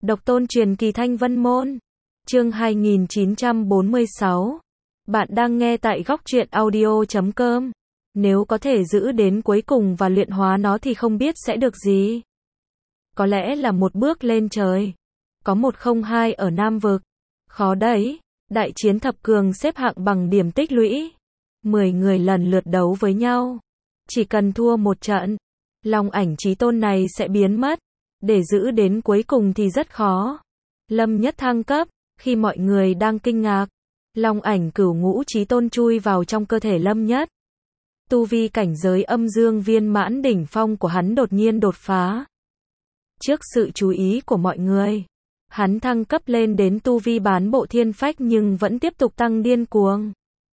Độc tôn truyền kỳ Thanh Vân Môn. Chương 2946. Bạn đang nghe tại góc truyện audio.com. Nếu có thể giữ đến cuối cùng và luyện hóa nó thì không biết sẽ được gì. Có lẽ là một bước lên trời. Có 102 ở Nam Vực. Khó đấy. Đại chiến thập cường xếp hạng bằng điểm tích lũy. 10 người lần lượt đấu với nhau. Chỉ cần thua một trận, Long Ảnh Chí Tôn này sẽ biến mất. Để giữ đến cuối cùng thì rất khó. Lâm Nhất thăng cấp, khi mọi người đang kinh ngạc, Long Ảnh Cửu Ngũ Chí Tôn chui vào trong cơ thể Lâm Nhất. Tu vi cảnh giới âm dương viên mãn đỉnh phong của hắn đột nhiên đột phá. Trước sự chú ý của mọi người, hắn thăng cấp lên đến tu vi bán bộ thiên phách nhưng vẫn tiếp tục tăng điên cuồng.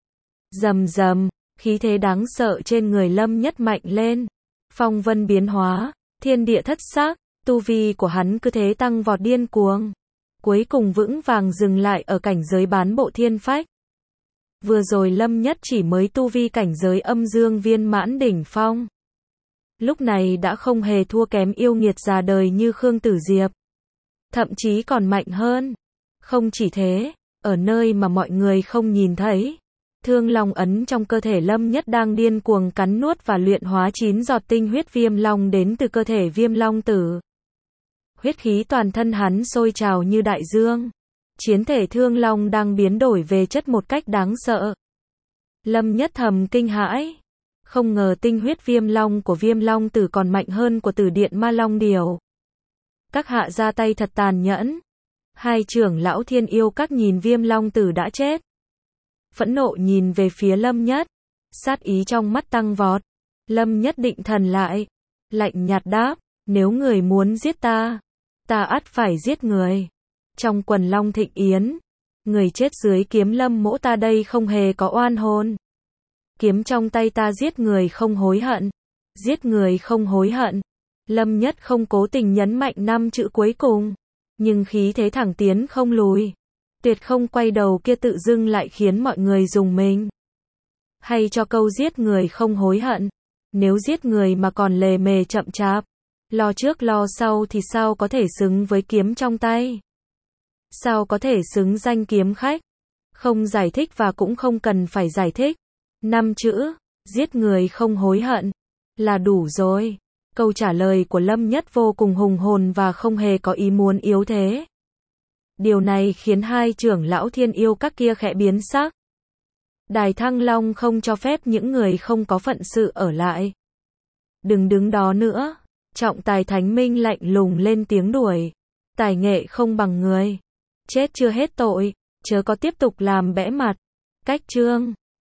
Rầm rầm, khí thế đáng sợ trên người Lâm Nhất mạnh lên. Phong vân biến hóa, thiên địa thất sắc, tu vi của hắn cứ thế tăng vọt điên cuồng. Cuối cùng vững vàng dừng lại ở cảnh giới bán bộ thiên phách. Vừa rồi Lâm Nhất chỉ mới tu vi cảnh giới âm dương viên mãn đỉnh phong. Lúc này đã không hề thua kém yêu nghiệt già đời như Khương Tử Diệp. Thậm chí còn mạnh hơn. Không chỉ thế, ở nơi mà mọi người không nhìn thấy, Thương Long ấn trong cơ thể Lâm Nhất đang điên cuồng cắn nuốt và luyện hóa 9 giọt tinh huyết viêm long đến từ cơ thể Viêm Long Tử. Huyết khí toàn thân hắn sôi trào như đại dương. Chiến thể Thương Long đang biến đổi về chất một cách đáng sợ. Lâm Nhất thầm kinh hãi. Không ngờ tinh huyết viêm long của Viêm Long Tử còn mạnh hơn của Tử Điện Ma Long Điểu. Các hạ ra tay thật tàn nhẫn. Hai trưởng lão Thiên Yêu Các nhìn Viêm Long Tử đã chết, phẫn nộ nhìn về phía Lâm Nhất. Sát ý trong mắt tăng vọt. Lâm Nhất định thần lại, lạnh nhạt đáp, nếu người muốn giết ta, ta ắt phải giết người. Trong quần Long Thịnh Yến, người chết dưới kiếm Lâm mỗ ta đây không hề có oan hồn. Kiếm trong tay ta giết người không hối hận. Giết người không hối hận. Lâm Nhất không cố tình nhấn mạnh 5 chữ cuối cùng, nhưng khí thế thẳng tiến không lùi. Tuyệt không quay đầu kia tự dưng lại khiến mọi người rùng mình. Hay cho câu giết người không hối hận. Nếu giết người mà còn lề mề chậm chạp, lo trước lo sau thì sao có thể xứng với kiếm trong tay? Sao có thể xứng danh kiếm khách? Không giải thích và cũng không cần phải giải thích. 5 chữ, giết người không hối hận, là đủ rồi. Câu trả lời của Lâm Nhất vô cùng hùng hồn và không hề có ý muốn yếu thế. Điều này khiến hai trưởng lão Thiên Yêu Các kia khẽ biến sắc. Đài Thăng Long không cho phép những người không có phận sự ở lại. Đừng đứng đó nữa. Trọng tài Thánh Minh lạnh lùng lên tiếng đuổi. Tài nghệ không bằng người. Chết chưa hết tội, chớ có tiếp tục làm bẽ mặt. Cách chương